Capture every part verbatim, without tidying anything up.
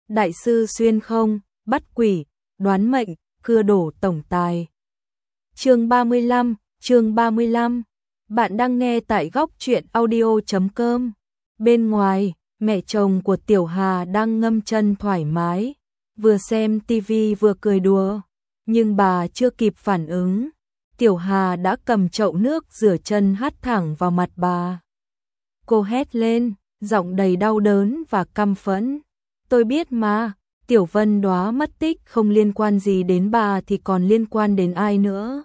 đại sư xuyên không, bắt quỷ, đoán mệnh, cưa đổ tổng tài. Chương ba mươi lăm, chương ba mươi lăm. Bạn đang nghe tại góc truyện audio chấm com. Bên ngoài, mẹ chồng của Tiểu Hà đang ngâm chân thoải mái, vừa xem tivi vừa cười đùa, nhưng bà chưa kịp phản ứng, Tiểu Hà đã cầm chậu nước rửa chân hắt thẳng vào mặt bà. Cô hét lên, giọng đầy đau đớn và căm phẫn. Tôi biết mà, Tiểu Vân Đóa mất tích không liên quan gì đến bà thì còn liên quan đến ai nữa.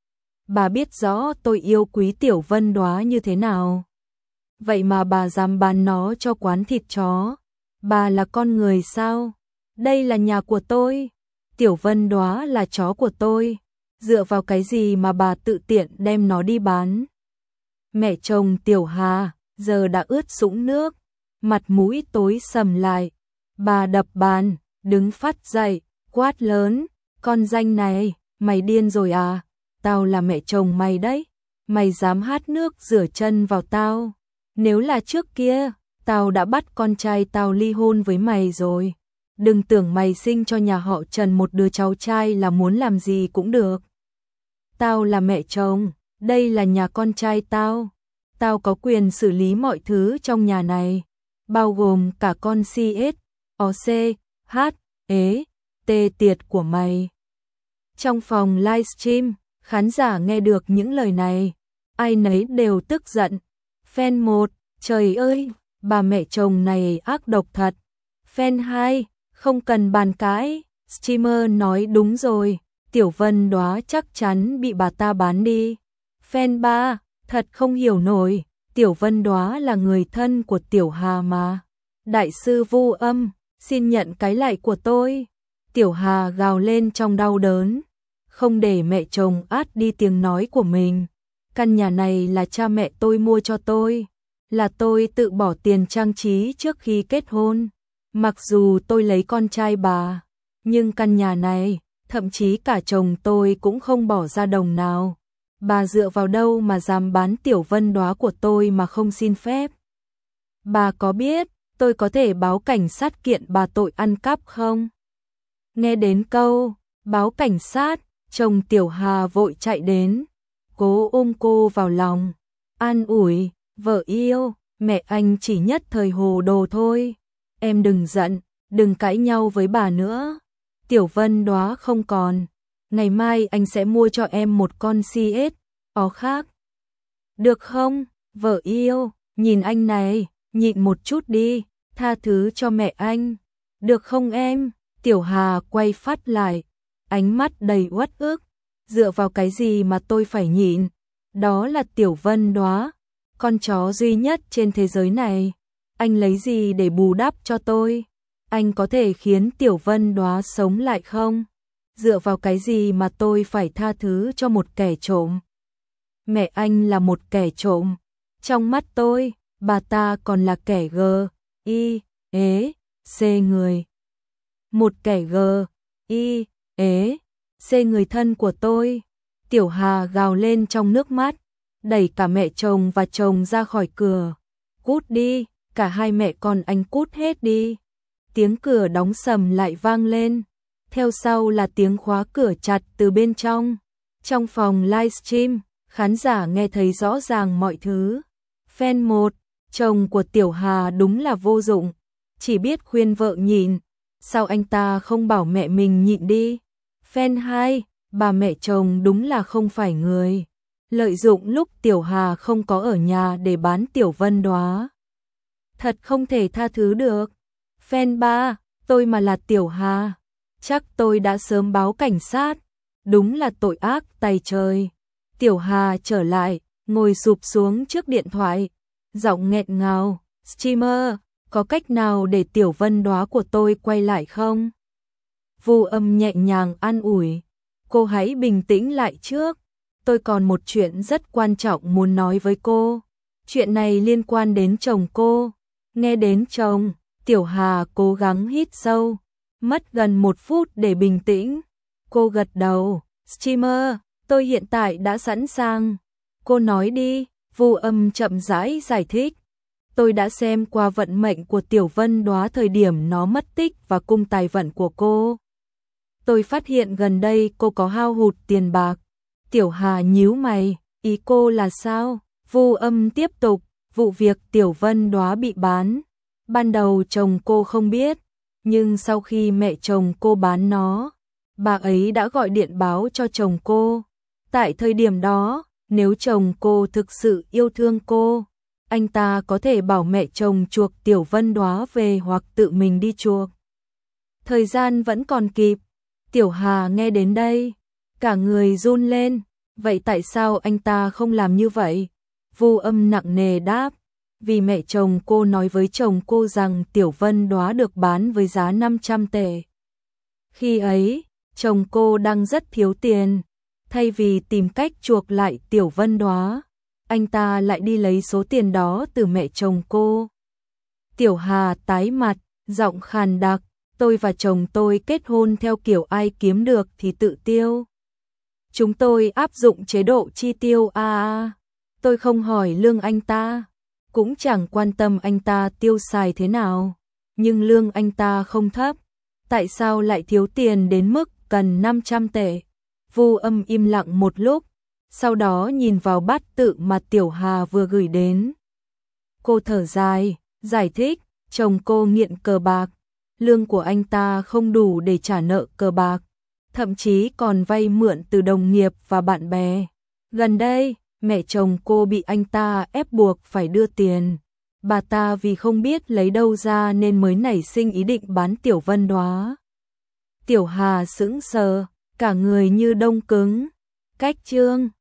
Bà biết rõ tôi yêu quý Tiểu Vân Đóa như thế nào. Vậy mà bà dám bán nó cho quán thịt chó. Bà là con người sao? Đây là nhà của tôi. Tiểu Vân Đóa là chó của tôi. Dựa vào cái gì mà bà tự tiện đem nó đi bán? Mẹ chồng Tiểu Hà giờ đã ướt sũng nước, mặt mũi tối sầm lại. Bà đập bàn, đứng phát dậy, quát lớn, con danh này, mày điên rồi à? Tao là mẹ chồng mày đấy, mày dám hát nước rửa chân vào tao. Nếu là trước kia, tao đã bắt con trai tao ly hôn với mày rồi. Đừng tưởng mày sinh cho nhà họ Trần một đứa cháu trai là muốn làm gì cũng được. Tao là mẹ chồng, đây là nhà con trai tao. Tao có quyền xử lý mọi thứ trong nhà này, bao gồm cả con xê ét, o xê, hát, ế, tê tiệt của mày. Trong phòng livestream, khán giả nghe được những lời này, ai nấy đều tức giận. Fan một, trời ơi, bà mẹ chồng này ác độc thật. Fan hai, không cần bàn cãi, streamer nói đúng rồi, Tiểu Vân Đóa chắc chắn bị bà ta bán đi. Fan ba, thật không hiểu nổi, Tiểu Vân Đóa là người thân của Tiểu Hà mà. Đại sư Vu Âm, xin nhận cái lạy của tôi. Tiểu Hà gào lên trong đau đớn, không để mẹ chồng át đi tiếng nói của mình. Căn nhà này là cha mẹ tôi mua cho tôi, là tôi tự bỏ tiền trang trí trước khi kết hôn. Mặc dù tôi lấy con trai bà, nhưng căn nhà này, thậm chí cả chồng tôi cũng không bỏ ra đồng nào. Bà dựa vào đâu mà dám bán Tiểu Vân Đóa của tôi mà không xin phép? Bà có biết tôi có thể báo cảnh sát kiện bà tội ăn cắp không? Nghe đến câu báo cảnh sát, chồng Tiểu Hà vội chạy đến, cố ôm cô vào lòng, an ủi, vợ yêu, mẹ anh chỉ nhất thời hồ đồ thôi. Em đừng giận, đừng cãi nhau với bà nữa. Tiểu Vân Đóa không còn, ngày mai anh sẽ mua cho em một con xê ét, ó khác. Được không, vợ yêu, nhìn anh này, nhịn một chút đi, tha thứ cho mẹ anh. Được không em? Tiểu Hà quay phát lại, ánh mắt đầy uất ức. Dựa vào cái gì mà tôi phải nhịn? Đó là Tiểu Vân Đóa, con chó duy nhất trên thế giới này. Anh lấy gì để bù đắp cho tôi? Anh có thể khiến Tiểu Vân Đóa sống lại không? Dựa vào cái gì mà tôi phải tha thứ cho một kẻ trộm? Mẹ anh là một kẻ trộm. Trong mắt tôi, bà ta còn là kẻ gờ, y, ế, xê người. Một kẻ gờ, y, ế, xê người thân của tôi. Tiểu Hà gào lên trong nước mắt, đẩy cả mẹ chồng và chồng ra khỏi cửa. Cút đi, cả hai mẹ con anh cút hết đi. Tiếng cửa đóng sầm lại vang lên, theo sau là tiếng khóa cửa chặt từ bên trong. Trong phòng livestream, khán giả nghe thấy rõ ràng mọi thứ. Fan một, chồng của Tiểu Hà đúng là vô dụng, chỉ biết khuyên vợ nhịn, sao anh ta không bảo mẹ mình nhịn đi. Fan hai, bà mẹ chồng đúng là không phải người, lợi dụng lúc Tiểu Hà không có ở nhà để bán Tiểu Vân Đóa. Thật không thể tha thứ được. Fan ba, tôi mà là Tiểu Hà, chắc tôi đã sớm báo cảnh sát, đúng là tội ác tày trời. Tiểu Hà trở lại, ngồi sụp xuống trước điện thoại, giọng nghẹn ngào, streamer, có cách nào để Tiểu Vân Đóa của tôi quay lại không? Vu Âm nhẹ nhàng an ủi, cô hãy bình tĩnh lại trước, tôi còn một chuyện rất quan trọng muốn nói với cô. Chuyện này liên quan đến chồng cô. Nghe đến chồng, Tiểu Hà cố gắng hít sâu, mất gần một phút để bình tĩnh. Cô gật đầu, streamer, tôi hiện tại đã sẵn sàng. Cô nói đi, Vu Âm chậm rãi giải thích. Tôi đã xem qua vận mệnh của Tiểu Vân Đóa thời điểm nó mất tích và cung tài vận của cô. Tôi phát hiện gần đây cô có hao hụt tiền bạc. Tiểu Hà nhíu mày, ý cô là sao? Vu Âm tiếp tục, vụ việc Tiểu Vân Đóa bị bán. Ban đầu chồng cô không biết, nhưng sau khi mẹ chồng cô bán nó, bà ấy đã gọi điện báo cho chồng cô. Tại thời điểm đó, nếu chồng cô thực sự yêu thương cô, anh ta có thể bảo mẹ chồng chuộc Tiểu Vân Đóa về hoặc tự mình đi chuộc. Thời gian vẫn còn kịp. Tiểu Hà nghe đến đây, cả người run lên. Vậy tại sao anh ta không làm như vậy? Vu Âm nặng nề đáp, vì mẹ chồng cô nói với chồng cô rằng Tiểu Vân Đóa được bán với giá năm trăm tệ. Khi ấy, chồng cô đang rất thiếu tiền. Thay vì tìm cách chuộc lại Tiểu Vân Đóa, anh ta lại đi lấy số tiền đó từ mẹ chồng cô. Tiểu Hà tái mặt, giọng khàn đặc, tôi và chồng tôi kết hôn theo kiểu ai kiếm được thì tự tiêu. Chúng tôi áp dụng chế độ chi tiêu a a. Tôi không hỏi lương anh ta, cũng chẳng quan tâm anh ta tiêu xài thế nào, nhưng lương anh ta không thấp, tại sao lại thiếu tiền đến mức cần năm trăm tệ? Vu Âm im lặng một lúc, sau đó nhìn vào bát tự mà Tiểu Hà vừa gửi đến. Cô thở dài, giải thích, chồng cô nghiện cờ bạc, lương của anh ta không đủ để trả nợ cờ bạc, thậm chí còn vay mượn từ đồng nghiệp và bạn bè. Gần đây, mẹ chồng cô bị anh ta ép buộc phải đưa tiền. Bà ta vì không biết lấy đâu ra nên mới nảy sinh ý định bán Tiểu Vân Đóa. Tiểu Hà sững sờ, cả người như đông cứng. Cách chương